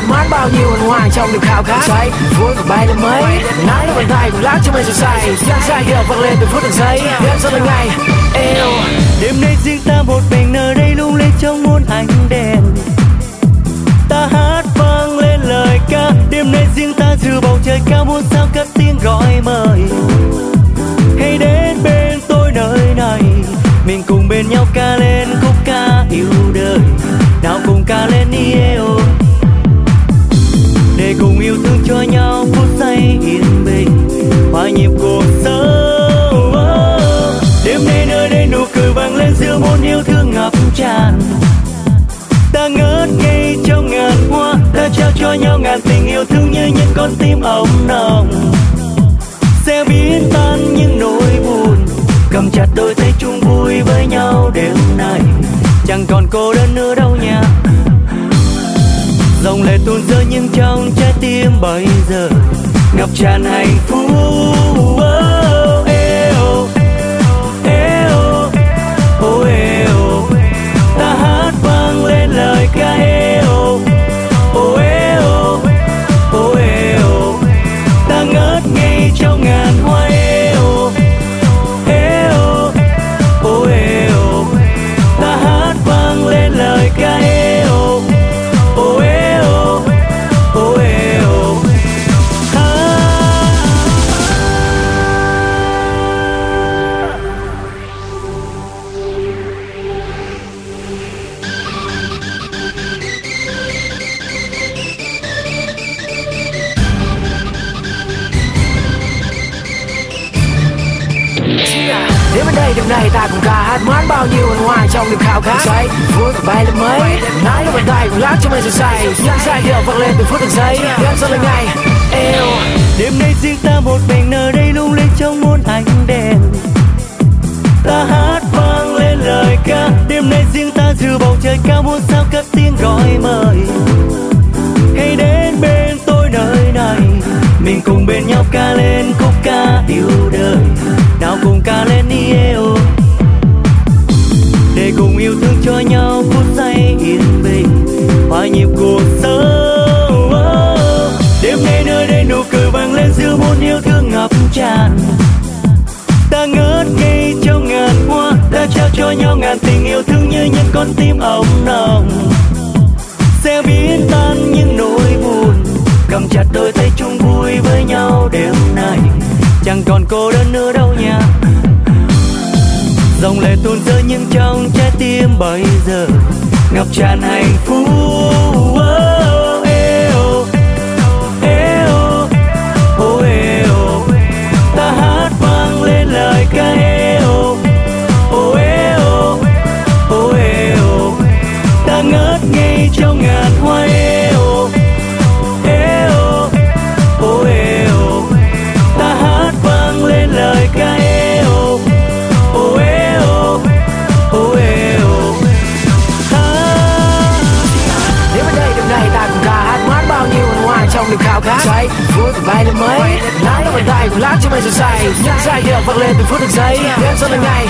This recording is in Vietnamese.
mát bao nhiêu hân hoan trong niềm khao khát say vui và bay lên mấy nắng lên bàn tay cùng lát cho mình sầu say dài điệu vang lên từ phút từng giây đến sau từng ngày yêu đêm nay riêng ta một mình nơi đây lung linh trong muôn ánh đèn ta hát vang lên lời ca đêm nay riêng ta giữa bầu trời cao muôn sao cất tiếng gọi mời hãy đến bên tôi nơi này mình cùng bên nhau ca lên khúc ca yêu đời nào cùng ca lên đi yêu để cùng yêu thương cho nhau phút giây yên bình hòa nhịp cuộc sống đêm nay nơi đây nụ cười vang lên giữa muôn yêu thương ngập tràn ta ngất ngây trong ngàn hoa ta trao cho nhau ngàn tình yêu thương như những con tim ấm nồng sẽ biến tan những nỗi buồn cầm chặt đôi tay chung vui với nhau đêm nay chẳng còn cô đơn nữa đâu nha dòng lệ tuôn rơi nhưng trong trái tim bây giờ ngập tràn hạnh phúc ta hát vang lên lời ca ta ngất ngây trong ngàn hoa ta hát vang lên lời ca đến bên đây đêm nay ta cùng ca hát mát bao nhiêu hân hoan trong niềm khao khát say vui và bay lên mấy nắng lên bàn tay cùng lát cho mình sầu say dài điệu vang lên từ phút từng giây đến sau từng ngày yêu đêm nay riêng ta một mình nơi đây lung linh trong muôn ánh đèn ta hát vang lên lời ca đêm nay riêng ta giữa bầu trời cao muôn sao cất tiếng gọi mời hãy đến bên tôi nơi này mình cùng bên nhau ca lên khúc ca yêu đời nào cùng ca lên đi yêu để cùng yêu thương cho nhau phút giây yên bình hòa nhịp cuộc sống đêm nay nơi đây nụ cười vang lên giữa muôn yêu thương ngập tràn ta ngất ngây trong ngàn hoa ta trao cho nhau ngàn tình yêu thương như những con tim ấm nồng sẽ biến tan những nỗi buồn cầm chặt đôi tay chung vui với nhau đêm nay chẳng còn cô đơn nữa đâu nha dòng lệ tuôn rơi nhưng trong trái tim bây giờ ngập tràn hạnh phúc ta hát vang lên lời ca ta ngất ngây trong ngàn hoa ta hát vang lên lời ca đến bên đây đêm nay ta cùng ca hát mát bao nhiêu hân hoan trong niềm khao khát say vui và bay lên mấy nắng lên bàn tay cùng lát cho mình sầu say dài điệu vang lên từ phút từng giây đến sau từng ngày